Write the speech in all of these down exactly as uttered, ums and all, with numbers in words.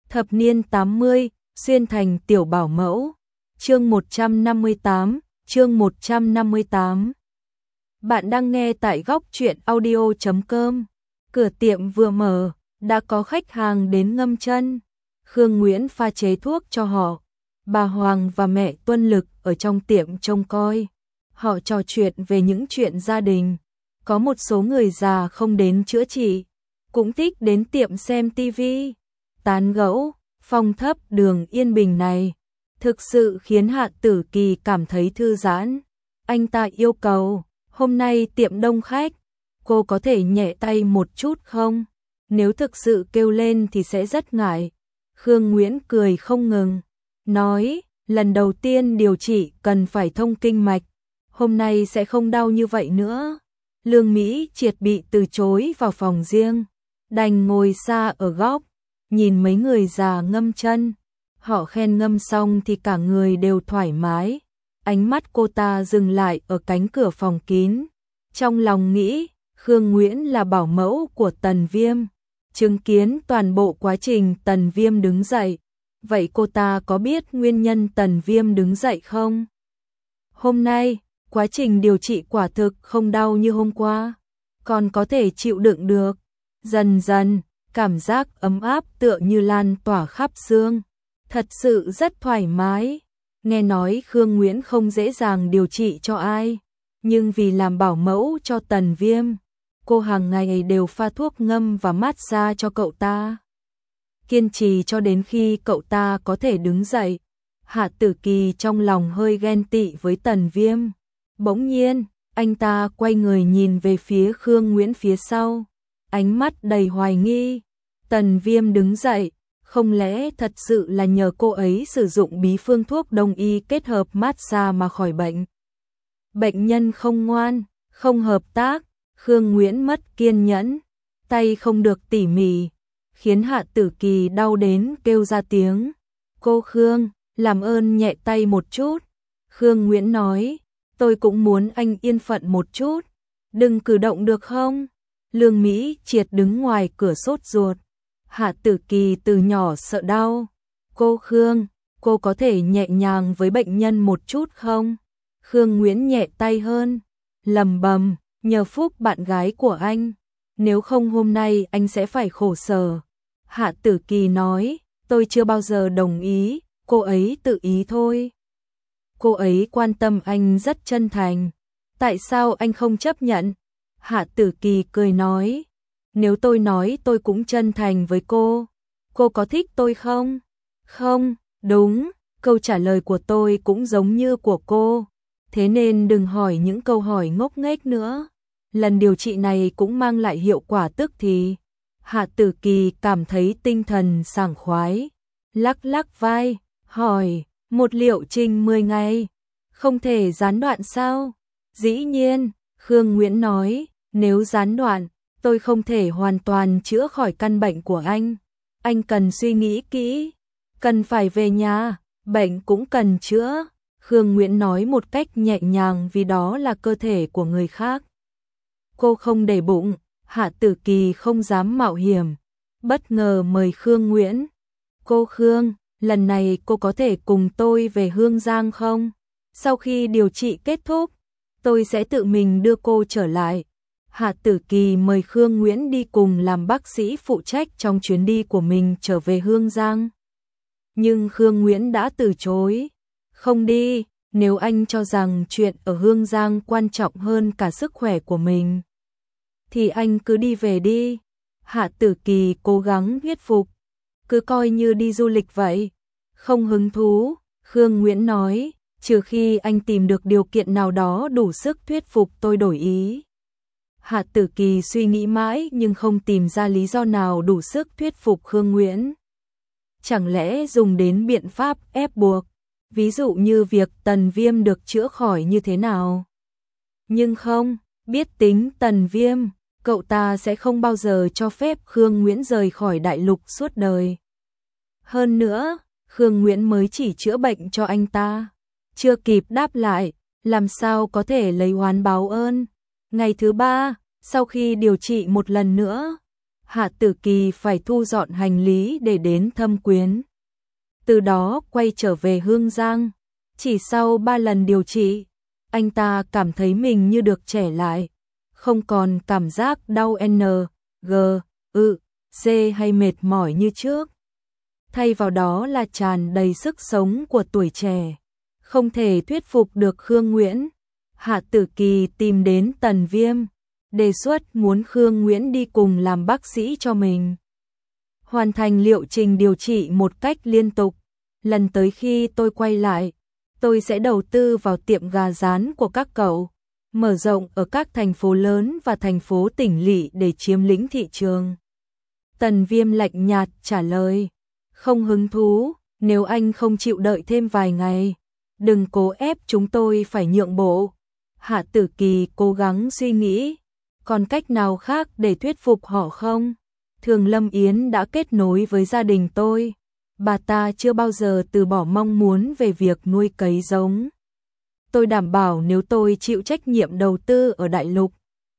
Thập niên tám mươi, xuyên thành tiểu bảo mẫu. Chương một trăm năm mươi tám, chương một trăm năm mươi tám. Bạn đang nghe tại góc truyện audio chấm com. Cửa tiệm vừa mở, đã có khách hàng đến ngâm chân. Khương Nguyễn pha chế thuốc cho họ. Bà Hoàng và mẹ Tuân Lực ở trong tiệm trông coi. Họ trò chuyện về những chuyện gia đình. Có một số người già không đến chữa trị, cũng thích đến tiệm xem tivi, tán gẫu. Phòng thấp đường yên bình này thực sự khiến Hạ Tử Kỳ cảm thấy thư giãn. Anh ta yêu cầu, hôm nay tiệm đông khách, cô có thể nhẹ tay một chút không? Nếu thực sự kêu lên thì sẽ rất ngại. Khương Nguyễn cười không ngừng, nói, lần đầu tiên điều trị cần phải thông kinh mạch, hôm nay sẽ không đau như vậy nữa. Lương Mỹ Triệt bị từ chối vào phòng riêng, đành ngồi xa ở góc, nhìn mấy người già ngâm chân. Họ khen ngâm xong thì cả người đều thoải mái. Ánh mắt cô ta dừng lại ở cánh cửa phòng kín. Trong lòng nghĩ, Khương Nguyễn là bảo mẫu của Tần Viêm, chứng kiến toàn bộ quá trình Tần Viêm đứng dậy. Vậy cô ta có biết nguyên nhân Tần Viêm đứng dậy không? Hôm nay, quá trình điều trị quả thực không đau như hôm qua, còn có thể chịu đựng được. Dần dần, cảm giác ấm áp tựa như lan tỏa khắp xương, thật sự rất thoải mái. Nghe nói Khương Nguyễn không dễ dàng điều trị cho ai, nhưng vì làm bảo mẫu cho Tần Viêm, cô hàng ngày đều pha thuốc ngâm và massage cho cậu ta, kiên trì cho đến khi cậu ta có thể đứng dậy. Hạ Tử Kỳ trong lòng hơi ghen tị với Tần Viêm. Bỗng nhiên, anh ta quay người nhìn về phía Khương Nguyễn phía sau, ánh mắt đầy hoài nghi. Tần Viêm đứng dậy, không lẽ thật sự là nhờ cô ấy sử dụng bí phương thuốc đông y kết hợp massage mà khỏi bệnh? Bệnh nhân không ngoan, không hợp tác, Khương Nguyễn mất kiên nhẫn, tay không được tỉ mỉ, khiến Hạ Tử Kỳ đau đến kêu ra tiếng. Cô Khương, làm ơn nhẹ tay một chút. Khương Nguyễn nói, tôi cũng muốn anh yên phận một chút, đừng cử động được không? Lương Mỹ Triệt đứng ngoài cửa sốt ruột. Hạ Tử Kỳ từ nhỏ sợ đau. Cô Khương, cô có thể nhẹ nhàng với bệnh nhân một chút không? Khương Nguyễn nhẹ tay hơn, lầm bầm, nhờ phúc bạn gái của anh, nếu không hôm nay anh sẽ phải khổ sở. Hạ Tử Kỳ nói, tôi chưa bao giờ đồng ý, cô ấy tự ý thôi. Cô ấy quan tâm anh rất chân thành, tại sao anh không chấp nhận? Hạ Tử Kỳ cười nói, nếu tôi nói tôi cũng chân thành với cô, cô có thích tôi không? Không, đúng, câu trả lời của tôi cũng giống như của cô, thế nên đừng hỏi những câu hỏi ngốc nghếch nữa. Lần điều trị này cũng mang lại hiệu quả tức thì. Hạ Tử Kỳ cảm thấy tinh thần sảng khoái, lắc lắc vai, hỏi, một liệu trình mười ngày, không thể gián đoạn sao? Dĩ nhiên, Khương Nguyễn nói, nếu gián đoạn, tôi không thể hoàn toàn chữa khỏi căn bệnh của anh. Anh cần suy nghĩ kỹ, cần phải về nhà, bệnh cũng cần chữa. Khương Nguyễn nói một cách nhẹ nhàng vì đó là cơ thể của người khác. Cô không để bụng, Hạ Tử Kỳ không dám mạo hiểm, bất ngờ mời Khương Nguyễn. Cô Khương, lần này cô có thể cùng tôi về Hương Giang không? Sau khi điều trị kết thúc, tôi sẽ tự mình đưa cô trở lại. Hạ Tử Kỳ mời Khương Nguyễn đi cùng làm bác sĩ phụ trách trong chuyến đi của mình trở về Hương Giang. Nhưng Khương Nguyễn đã từ chối. Không đi, nếu anh cho rằng chuyện ở Hương Giang quan trọng hơn cả sức khỏe của mình, thì anh cứ đi về đi. Hạ Tử Kỳ cố gắng thuyết phục, cứ coi như đi du lịch vậy. Không hứng thú, Khương Nguyễn nói, trừ khi anh tìm được điều kiện nào đó đủ sức thuyết phục tôi đổi ý. Hạ Tử Kỳ suy nghĩ mãi nhưng không tìm ra lý do nào đủ sức thuyết phục Khương Nguyễn. Chẳng lẽ dùng đến biện pháp ép buộc, ví dụ như việc Tần Viêm được chữa khỏi như thế nào? Nhưng không, biết tính Tần Viêm, cậu ta sẽ không bao giờ cho phép Khương Nguyễn rời khỏi đại lục suốt đời. Hơn nữa, Khương Nguyễn mới chỉ chữa bệnh cho anh ta, chưa kịp đáp lại, làm sao có thể lấy oán báo ơn. Ngày thứ ba, sau khi điều trị một lần nữa, Hạ Tử Kỳ phải thu dọn hành lý để đến thăm Quyến. Từ đó quay trở về Hương Giang. Chỉ sau ba lần điều trị, anh ta cảm thấy mình như được trẻ lại, không còn cảm giác đau N, G, ự, C hay mệt mỏi như trước. Thay vào đó là tràn đầy sức sống của tuổi trẻ. Không thể thuyết phục được Khương Nguyễn, Hạ Tử Kỳ tìm đến Tần Viêm, đề xuất muốn Khương Nguyễn đi cùng làm bác sĩ cho mình. Hoàn thành liệu trình điều trị một cách liên tục. Lần tới khi tôi quay lại, tôi sẽ đầu tư vào tiệm gà rán của các cậu, mở rộng ở các thành phố lớn và thành phố tỉnh lỵ để chiếm lĩnh thị trường. Tần Viêm lạnh nhạt trả lời, không hứng thú, nếu anh không chịu đợi thêm vài ngày, đừng cố ép chúng tôi phải nhượng bộ. Hạ Tử Kỳ cố gắng suy nghĩ, còn cách nào khác để thuyết phục họ không? Thường Lâm Yến đã kết nối với gia đình tôi. Bà ta chưa bao giờ từ bỏ mong muốn về việc nuôi cấy giống. Tôi đảm bảo nếu tôi chịu trách nhiệm đầu tư ở đại lục,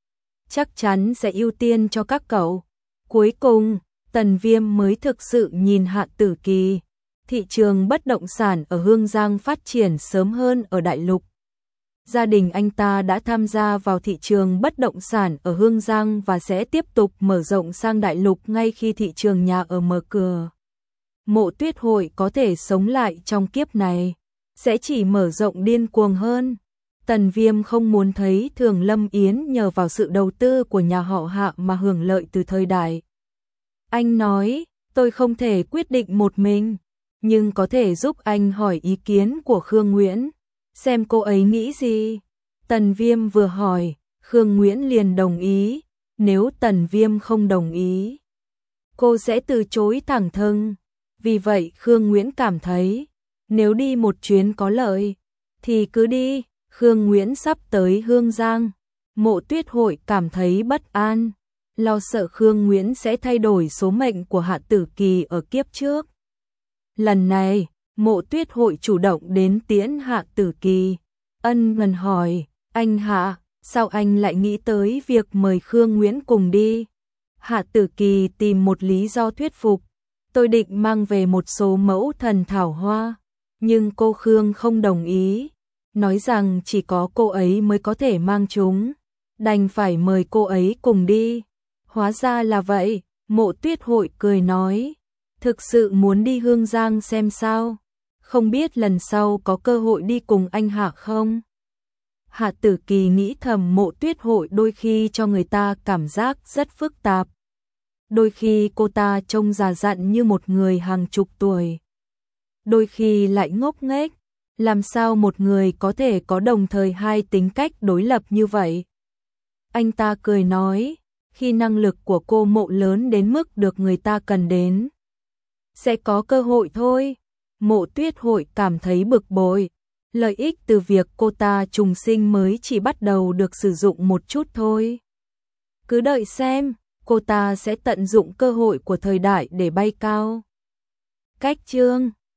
chắc chắn sẽ ưu tiên cho các cậu. Cuối cùng, Tần Viêm mới thực sự nhìn Hạ Tử Kỳ. Thị trường bất động sản ở Hương Giang phát triển sớm hơn ở đại lục. Gia đình anh ta đã tham gia vào thị trường bất động sản ở Hương Giang và sẽ tiếp tục mở rộng sang đại lục ngay khi thị trường nhà ở mở cửa. Mộ Tuyết Hội có thể sống lại trong kiếp này, sẽ chỉ mở rộng điên cuồng hơn. Tần Viêm không muốn thấy Thường Lâm Yến nhờ vào sự đầu tư của nhà họ Hạ mà hưởng lợi từ thời đại. Anh nói, tôi không thể quyết định một mình, nhưng có thể giúp anh hỏi ý kiến của Khương Nguyễn, xem cô ấy nghĩ gì. Tần Viêm vừa hỏi, Khương Nguyễn liền đồng ý, nếu Tần Viêm không đồng ý, cô sẽ từ chối thẳng thừng. Vì vậy Khương Nguyễn cảm thấy, nếu đi một chuyến có lợi, thì cứ đi. Khương Nguyễn sắp tới Hương Giang, Mộ Tuyết Hội cảm thấy bất an, lo sợ Khương Nguyễn sẽ thay đổi số mệnh của Hạ Tử Kỳ ở kiếp trước. Lần này, Mộ Tuyết Hội chủ động đến tiễn Hạ Tử Kỳ, ân cần hỏi, anh Hạ, sao anh lại nghĩ tới việc mời Khương Nguyễn cùng đi? Hạ Tử Kỳ tìm một lý do thuyết phục, tôi định mang về một số mẫu thần thảo hoa, nhưng cô Khương không đồng ý, nói rằng chỉ có cô ấy mới có thể mang chúng, đành phải mời cô ấy cùng đi. Hóa ra là vậy, Mộ Tuyết Hội cười nói, thực sự muốn đi Hương Giang xem sao, không biết lần sau có cơ hội đi cùng anh Hạ không? Hạ Tử Kỳ nghĩ thầm Mộ Tuyết Hội đôi khi cho người ta cảm giác rất phức tạp. Đôi khi cô ta trông già dặn như một người hàng chục tuổi, đôi khi lại ngốc nghếch, làm sao một người có thể có đồng thời hai tính cách đối lập như vậy? Anh ta cười nói, khi năng lực của cô Mộ lớn đến mức được người ta cần đến, sẽ có cơ hội thôi. Mộ Tuyết Hội cảm thấy bực bội, lợi ích từ việc cô ta trùng sinh mới chỉ bắt đầu được sử dụng một chút thôi. Cứ đợi xem, cô ta sẽ tận dụng cơ hội của thời đại để bay cao. Cách chương